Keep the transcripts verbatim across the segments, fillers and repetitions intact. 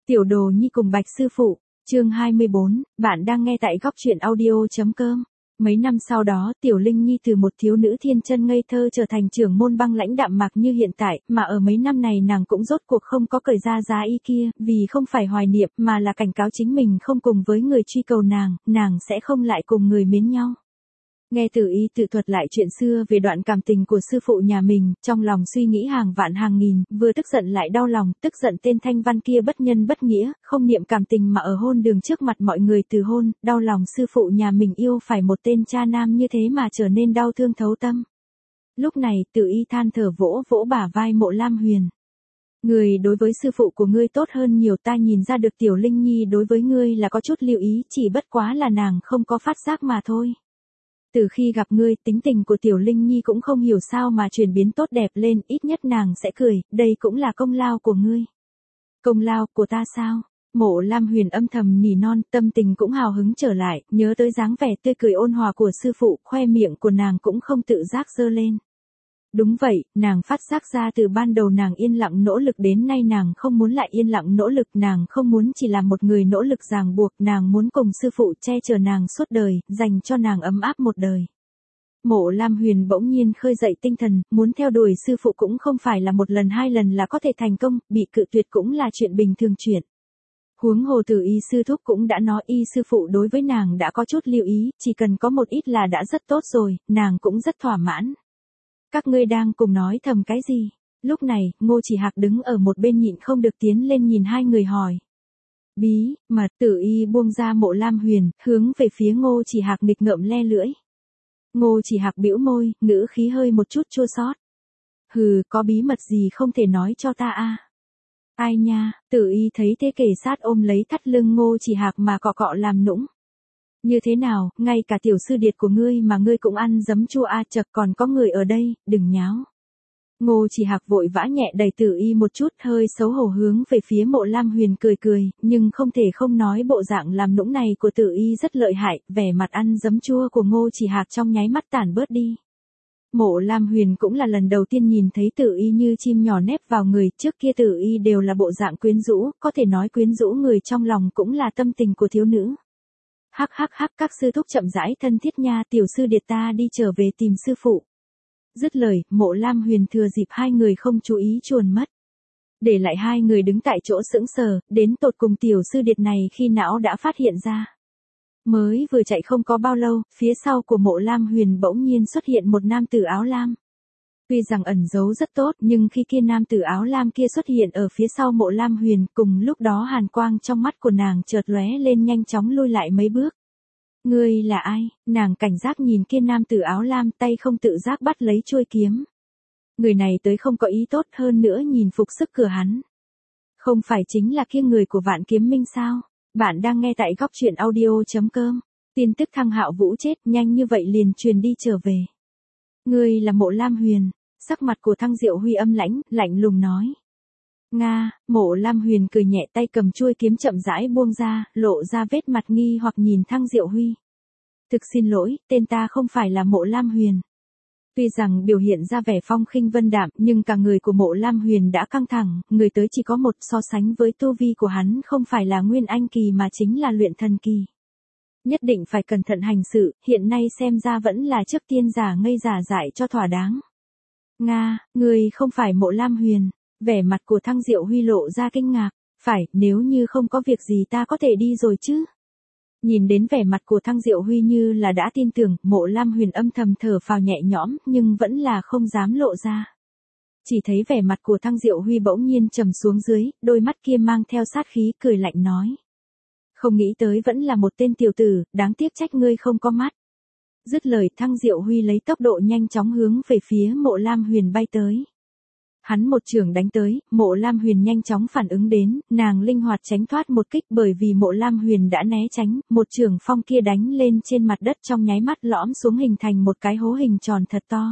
Tiểu Đồ Nhi cùng Bạch sư phụ, chương hai mươi bốn, bạn đang nghe tại góc truyện audio.com. Mấy năm sau đó, Tiểu Linh Nhi từ một thiếu nữ thiên chân ngây thơ trở thành trưởng môn băng lãnh đạm mạc như hiện tại, mà ở mấy năm này nàng cũng rốt cuộc không có cởi ra giá y kia, vì không phải hoài niệm mà là cảnh cáo chính mình không cùng với người truy cầu nàng, nàng sẽ không lại cùng người mến nhau. Nghe Tử Y tự thuật lại chuyện xưa về đoạn cảm tình của sư phụ nhà mình, trong lòng suy nghĩ hàng vạn hàng nghìn, vừa tức giận lại đau lòng, tức giận tên Thanh Văn kia bất nhân bất nghĩa, không niệm cảm tình mà ở hôn đường trước mặt mọi người từ hôn, đau lòng sư phụ nhà mình yêu phải một tên cha nam như thế mà trở nên đau thương thấu tâm. Lúc này, Tử Y than thở vỗ vỗ bả vai Mộ Lam Huyền. Người đối với sư phụ của ngươi tốt hơn nhiều, ta nhìn ra được Tiểu Linh Nhi đối với ngươi là có chút lưu ý, chỉ bất quá là nàng không có phát giác mà thôi. Từ khi gặp ngươi, tính tình của Tiểu Linh Nhi cũng không hiểu sao mà chuyển biến tốt đẹp lên, ít nhất nàng sẽ cười, đây cũng là công lao của ngươi. Công lao của ta sao? Mộ Lam Huyền âm thầm nỉ non, tâm tình cũng hào hứng trở lại, nhớ tới dáng vẻ tươi cười ôn hòa của sư phụ, khoe miệng của nàng cũng không tự giác giơ lên. Đúng vậy, nàng phát giác ra từ ban đầu nàng yên lặng nỗ lực đến nay nàng không muốn lại yên lặng nỗ lực, nàng không muốn chỉ là một người nỗ lực ràng buộc, nàng muốn cùng sư phụ che chở nàng suốt đời, dành cho nàng ấm áp một đời. Mộ Lam Huyền bỗng nhiên khơi dậy tinh thần, muốn theo đuổi sư phụ cũng không phải là một lần hai lần là có thể thành công, bị cự tuyệt cũng là chuyện bình thường chuyện. Huống hồ Tử Y sư thúc cũng đã nói y sư phụ đối với nàng đã có chút lưu ý, chỉ cần có một ít là đã rất tốt rồi, nàng cũng rất thỏa mãn. Các ngươi đang cùng nói thầm cái gì? Lúc này, Ngô Chỉ Hạc đứng ở một bên nhịn không được tiến lên nhìn hai người hỏi. Bí, mật, Tử Y buông ra Mộ Lam Huyền, hướng về phía Ngô Chỉ Hạc nghịch ngợm le lưỡi. Ngô Chỉ Hạc bĩu môi, ngữ khí hơi một chút chua xót. Hừ, có bí mật gì không thể nói cho ta a? À? Ai nha, Tử Y thấy thế kể sát ôm lấy thắt lưng Ngô Chỉ Hạc mà cọ cọ làm nũng. Như thế nào, ngay cả tiểu sư điệt của ngươi mà ngươi cũng ăn giấm chua a, chật còn có người ở đây, đừng nháo. Ngô Chỉ Hạc vội vã nhẹ đẩy Tử Y một chút, hơi xấu hổ hướng về phía Mộ Lam Huyền cười cười, nhưng không thể không nói bộ dạng làm nũng này của Tử Y rất lợi hại, vẻ mặt ăn giấm chua của Ngô Chỉ Hạc trong nháy mắt tản bớt đi. Mộ Lam Huyền cũng là lần đầu tiên nhìn thấy Tử Y như chim nhỏ nép vào người, trước kia Tử Y đều là bộ dạng quyến rũ, có thể nói quyến rũ người trong lòng cũng là tâm tình của thiếu nữ. Hắc hắc hắc, các sư thúc chậm rãi thân thiết nha, tiểu sư điệt ta đi trở về tìm sư phụ. Dứt lời, Mộ Lam Huyền thừa dịp hai người không chú ý chuồn mất. Để lại hai người đứng tại chỗ sững sờ, đến tột cùng tiểu sư điệt này khi não đã phát hiện ra. Mới vừa chạy không có bao lâu, phía sau của Mộ Lam Huyền bỗng nhiên xuất hiện một nam tử áo lam. Tuy rằng ẩn giấu rất tốt, nhưng khi kia nam tử áo lam kia xuất hiện ở phía sau Mộ Lam Huyền, cùng lúc đó hàn quang trong mắt của nàng chợt lóe lên, nhanh chóng lui lại mấy bước. Ngươi là ai? Nàng cảnh giác nhìn kia nam tử áo lam, tay không tự giác bắt lấy chuôi kiếm. Người này tới không có ý tốt, hơn nữa nhìn phục sức cửa hắn. Không phải chính là kia người của Vạn Kiếm Minh sao? Bạn đang nghe tại góc truyện audio.com. Tin tức Thăng Hạo Vũ chết nhanh như vậy liền truyền đi trở về. Ngươi là Mộ Lam Huyền. Sắc mặt của Thăng Diệu Huy âm lãnh, lạnh lùng nói. Nga, Mộ Lam Huyền cười nhẹ, tay cầm chuôi kiếm chậm rãi buông ra, lộ ra vết mặt nghi hoặc nhìn Thăng Diệu Huy. Thực xin lỗi, tên ta không phải là Mộ Lam Huyền. Tuy rằng biểu hiện ra vẻ phong khinh vân đạm, nhưng cả người của Mộ Lam Huyền đã căng thẳng, người tới chỉ có một, so sánh với tu vi của hắn không phải là Nguyên Anh kỳ mà chính là Luyện Thần kỳ. Nhất định phải cẩn thận hành sự, hiện nay xem ra vẫn là trước tiên giả ngây giả dại cho thỏa đáng. Nga, người không phải Mộ Lam Huyền. Vẻ mặt của Thăng Diệu Huy lộ ra kinh ngạc. Phải, nếu như không có việc gì ta có thể đi rồi chứ. Nhìn đến vẻ mặt của Thăng Diệu Huy như là đã tin tưởng, Mộ Lam Huyền âm thầm thở phào nhẹ nhõm, nhưng vẫn là không dám lộ ra. Chỉ thấy vẻ mặt của Thăng Diệu Huy bỗng nhiên trầm xuống dưới, đôi mắt kia mang theo sát khí, cười lạnh nói. Không nghĩ tới vẫn là một tên tiểu tử, đáng tiếc trách ngươi không có mắt. Dứt lời, Thăng Diệu Huy lấy tốc độ nhanh chóng hướng về phía Mộ Lam Huyền bay tới. Hắn một chưởng đánh tới, Mộ Lam Huyền nhanh chóng phản ứng đến, nàng linh hoạt tránh thoát một kích, bởi vì Mộ Lam Huyền đã né tránh, một chưởng phong kia đánh lên trên mặt đất trong nháy mắt lõm xuống hình thành một cái hố hình tròn thật to.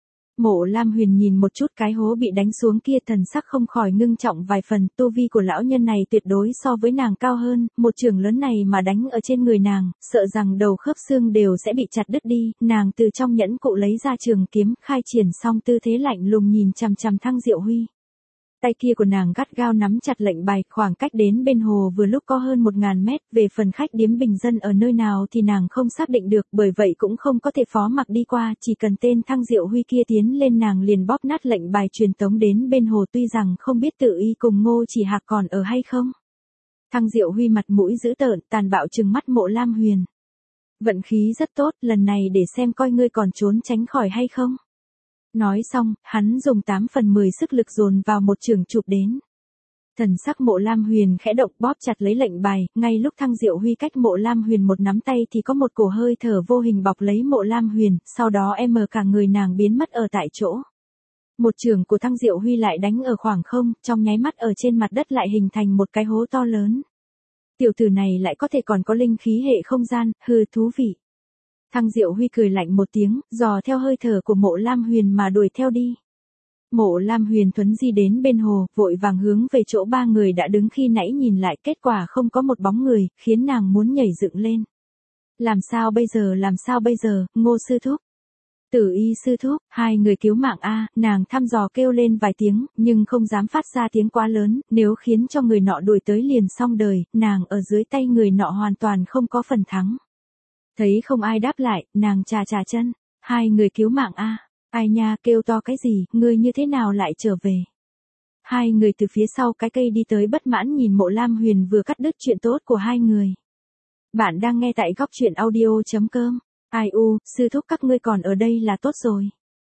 Mộ Lam Huyền nhìn một chút cái hố bị đánh xuống kia, thần sắc không khỏi ngưng trọng vài phần, tu vi của lão nhân này tuyệt đối so với nàng cao hơn, một chưởng lớn này mà đánh ở trên người nàng, sợ rằng đầu khớp xương đều sẽ bị chặt đứt đi, nàng từ trong nhẫn cụ lấy ra trường kiếm, khai triển xong tư thế lạnh lùng nhìn chằm chằm Thăng Diệu Huy. Tay kia của nàng gắt gao nắm chặt lệnh bài, khoảng cách đến bên hồ vừa lúc có hơn một ngàn mét, về phần khách điếm bình dân ở nơi nào thì nàng không xác định được, bởi vậy cũng không có thể phó mặc đi qua, chỉ cần tên Thăng Diệu Huy kia tiến lên nàng liền bóp nát lệnh bài truyền tống đến bên hồ, tuy rằng không biết Tự Y cùng Ngô Chỉ Hạc còn ở hay không. Thăng Diệu Huy mặt mũi dữ tợn, tàn bạo trừng mắt Mộ Lam Huyền. Vận khí rất tốt, lần này để xem coi ngươi còn trốn tránh khỏi hay không. Nói xong, hắn dùng tám phần mười sức lực dồn vào một chưởng chụp đến. Thần sắc Mộ Lam Huyền khẽ động, bóp chặt lấy lệnh bài, ngay lúc Thăng Diệu Huy cách Mộ Lam Huyền một nắm tay thì có một cổ hơi thở vô hình bọc lấy Mộ Lam Huyền, sau đó em mờ cả người nàng biến mất ở tại chỗ. Một chưởng của Thăng Diệu Huy lại đánh ở khoảng không, trong nháy mắt ở trên mặt đất lại hình thành một cái hố to lớn. Tiểu tử này lại có thể còn có linh khí hệ không gian, hừ, thú vị. Thăng Diệu Huy cười lạnh một tiếng, dò theo hơi thở của Mộ Lam Huyền mà đuổi theo đi. Mộ Lam Huyền thuấn di đến bên hồ, vội vàng hướng về chỗ ba người đã đứng khi nãy nhìn lại, kết quả không có một bóng người, khiến nàng muốn nhảy dựng lên. Làm sao bây giờ, làm sao bây giờ, Ngô sư thúc? Tử Y sư thúc, hai người cứu mạng a, nàng thăm dò kêu lên vài tiếng, nhưng không dám phát ra tiếng quá lớn, nếu khiến cho người nọ đuổi tới liền xong đời, nàng ở dưới tay người nọ hoàn toàn không có phần thắng. Thấy không ai đáp lại, nàng chà chà chân, hai người cứu mạng a, ai nha, kêu to cái gì, ngươi như thế nào lại trở về? Hai người từ phía sau cái cây đi tới bất mãn nhìn Mộ Lam Huyền vừa cắt đứt chuyện tốt của hai người. Bạn đang nghe tại góc truyện audio chấm com. Ai u, sư thúc các ngươi còn ở đây là tốt rồi.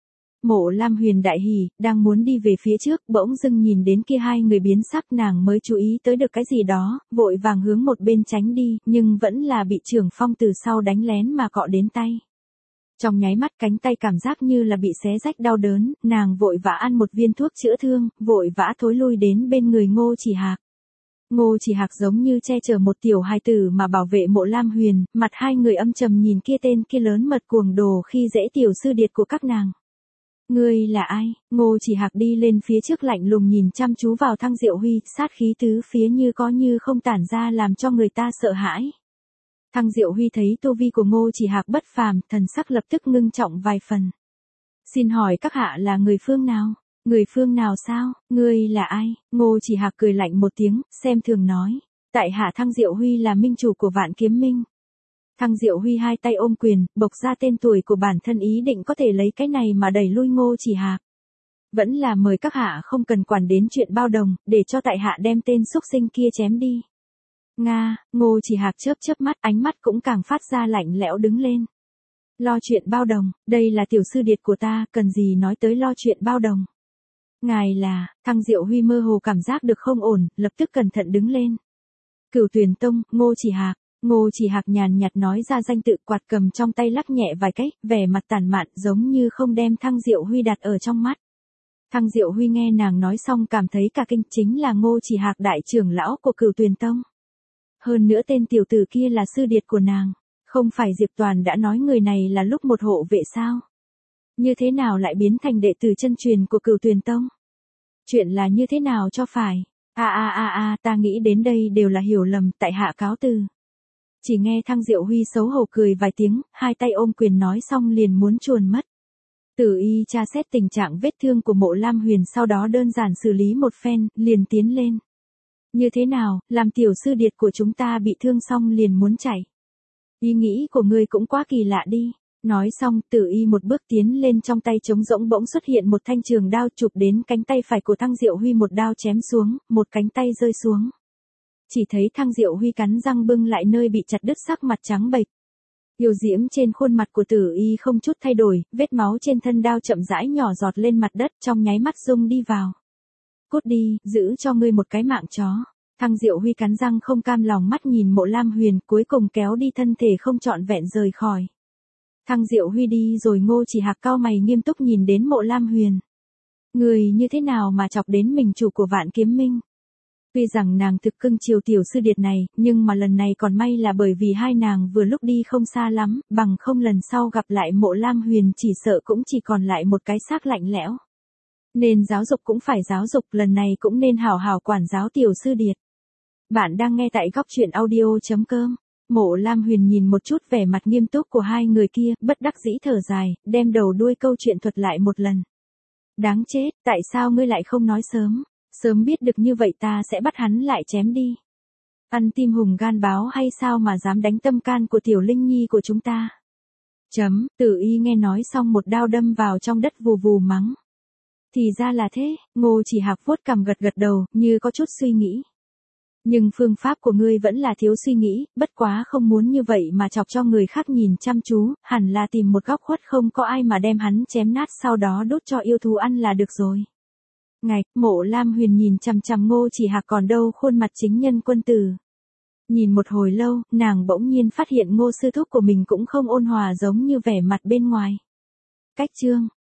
Mộ Lam Huyền đại hỉ, đang muốn đi về phía trước, bỗng dưng nhìn đến kia hai người biến sắc, nàng mới chú ý tới được cái gì đó, vội vàng hướng một bên tránh đi, nhưng vẫn là bị Trường Phong từ sau đánh lén mà cọ đến tay. Trong nháy mắt cánh tay cảm giác như là bị xé rách đau đớn, nàng vội vã ăn một viên thuốc chữa thương, vội vã thối lui đến bên người Ngô Chỉ Hạc. Ngô Chỉ Hạc giống như che chở một tiểu hài tử mà bảo vệ Mộ Lam Huyền, mặt hai người âm trầm nhìn kia tên kia lớn mật cuồng đồ khi dễ tiểu sư điệt của các nàng. Ngươi là ai? Ngô Chỉ Hạc đi lên phía trước lạnh lùng nhìn chăm chú vào Thăng Diệu Huy, sát khí tứ phía như có như không tản ra làm cho người ta sợ hãi. Thăng Diệu Huy thấy tu vi của Ngô Chỉ Hạc bất phàm, thần sắc lập tức ngưng trọng vài phần. Xin hỏi các hạ là người phương nào? Người phương nào sao? Ngươi là ai? Ngô Chỉ Hạc cười lạnh một tiếng, xem thường nói. Tại hạ Thăng Diệu Huy là minh chủ của Vạn Kiếm Minh. Thăng Diệu Huy hai tay ôm quyền, bộc ra tên tuổi của bản thân, ý định có thể lấy cái này mà đẩy lui Ngô Chỉ Hạc. Vẫn là mời các hạ không cần quản đến chuyện bao đồng, để cho tại hạ đem tên xúc sinh kia chém đi. Nga, Ngô Chỉ Hạc chớp chớp mắt, ánh mắt cũng càng phát ra lạnh lẽo đứng lên. Lo chuyện bao đồng, đây là tiểu sư điệt của ta, cần gì nói tới lo chuyện bao đồng. Ngài là, Thăng Diệu Huy mơ hồ cảm giác được không ổn, lập tức cẩn thận đứng lên. Cửu Tuyền Tông, Ngô Chỉ Hạc. Ngô Chỉ Hạc nhàn nhạt nói ra danh tự, quạt cầm trong tay lắc nhẹ vài cái, vẻ mặt tàn mạn giống như không đem Thăng Diệu Huy đặt ở trong mắt. Thăng Diệu Huy nghe nàng nói xong cảm thấy cả kinh, chính là Ngô Chỉ Hạc đại trưởng lão của Cửu Tuyền Tông. Hơn nữa tên tiểu tử kia là sư điệt của nàng, không phải Diệp Toàn đã nói người này là lúc một hộ vệ sao? Như thế nào lại biến thành đệ tử chân truyền của Cửu Tuyền Tông? Chuyện là như thế nào cho phải? A a a a, ta nghĩ đến đây đều là hiểu lầm, tại hạ cáo từ. Chỉ nghe Thăng Diệu Huy xấu hổ cười vài tiếng, hai tay ôm quyền nói xong liền muốn chuồn mất. Tử Y tra xét tình trạng vết thương của Mộ Lam Huyền, sau đó đơn giản xử lý một phen, liền tiến lên. Như thế nào, làm tiểu sư điệt của chúng ta bị thương xong liền muốn chạy. Ý nghĩ của ngươi cũng quá kỳ lạ đi. Nói xong, Tử Y một bước tiến lên, trong tay trống rỗng bỗng xuất hiện một thanh trường đao chụp đến cánh tay phải của Thăng Diệu Huy, một đao chém xuống, một cánh tay rơi xuống. Chỉ thấy Thăng Diệu Huy cắn răng bưng lại nơi bị chặt đứt, sắc mặt trắng bệch. Yêu diễm trên khuôn mặt của Tử Y không chút thay đổi, vết máu trên thân đao chậm rãi nhỏ giọt lên mặt đất, trong nháy mắt rung đi vào. Cút đi, giữ cho ngươi một cái mạng chó. Thăng Diệu Huy cắn răng không cam lòng mắt nhìn Mộ Lam Huyền, cuối cùng kéo đi thân thể không trọn vẹn rời khỏi. Thăng Diệu Huy đi rồi, Ngô Chỉ Hạc cau mày nghiêm túc nhìn đến Mộ Lam Huyền. Người như thế nào mà chọc đến mình chủ của Vạn Kiếm Minh? Tuy rằng nàng thực cưng chiều tiểu sư điệt này, nhưng mà lần này còn may là bởi vì hai nàng vừa lúc đi không xa lắm, bằng không lần sau gặp lại Mộ Lam Huyền chỉ sợ cũng chỉ còn lại một cái xác lạnh lẽo. Nên giáo dục cũng phải giáo dục, lần này cũng nên hảo hảo quản giáo tiểu sư điệt. Bạn đang nghe tại góc truyện audio chấm com. Mộ Lam Huyền nhìn một chút vẻ mặt nghiêm túc của hai người kia, bất đắc dĩ thở dài, đem đầu đuôi câu chuyện thuật lại một lần. Đáng chết, tại sao ngươi lại không nói sớm? Sớm biết được như vậy ta sẽ bắt hắn lại chém đi. Ăn tim hùng gan báo hay sao mà dám đánh tâm can của tiểu Linh Nhi của chúng ta. Chấm, Tử Y nghe nói xong một đao đâm vào trong đất vù vù mắng. Thì ra là thế, Ngô Chỉ Hạc vuốt cằm gật gật đầu, như có chút suy nghĩ. Nhưng phương pháp của ngươi vẫn là thiếu suy nghĩ, bất quá không muốn như vậy mà chọc cho người khác nhìn chăm chú, hẳn là tìm một góc khuất không có ai mà đem hắn chém nát sau đó đốt cho yêu thú ăn là được rồi. Ngạch, Mộ Lam Huyền nhìn chằm chằm Ngô Chỉ Hạc còn đâu khuôn mặt chính nhân quân tử. Nhìn một hồi lâu, nàng bỗng nhiên phát hiện Ngô sư thúc của mình cũng không ôn hòa giống như vẻ mặt bên ngoài. Cách chương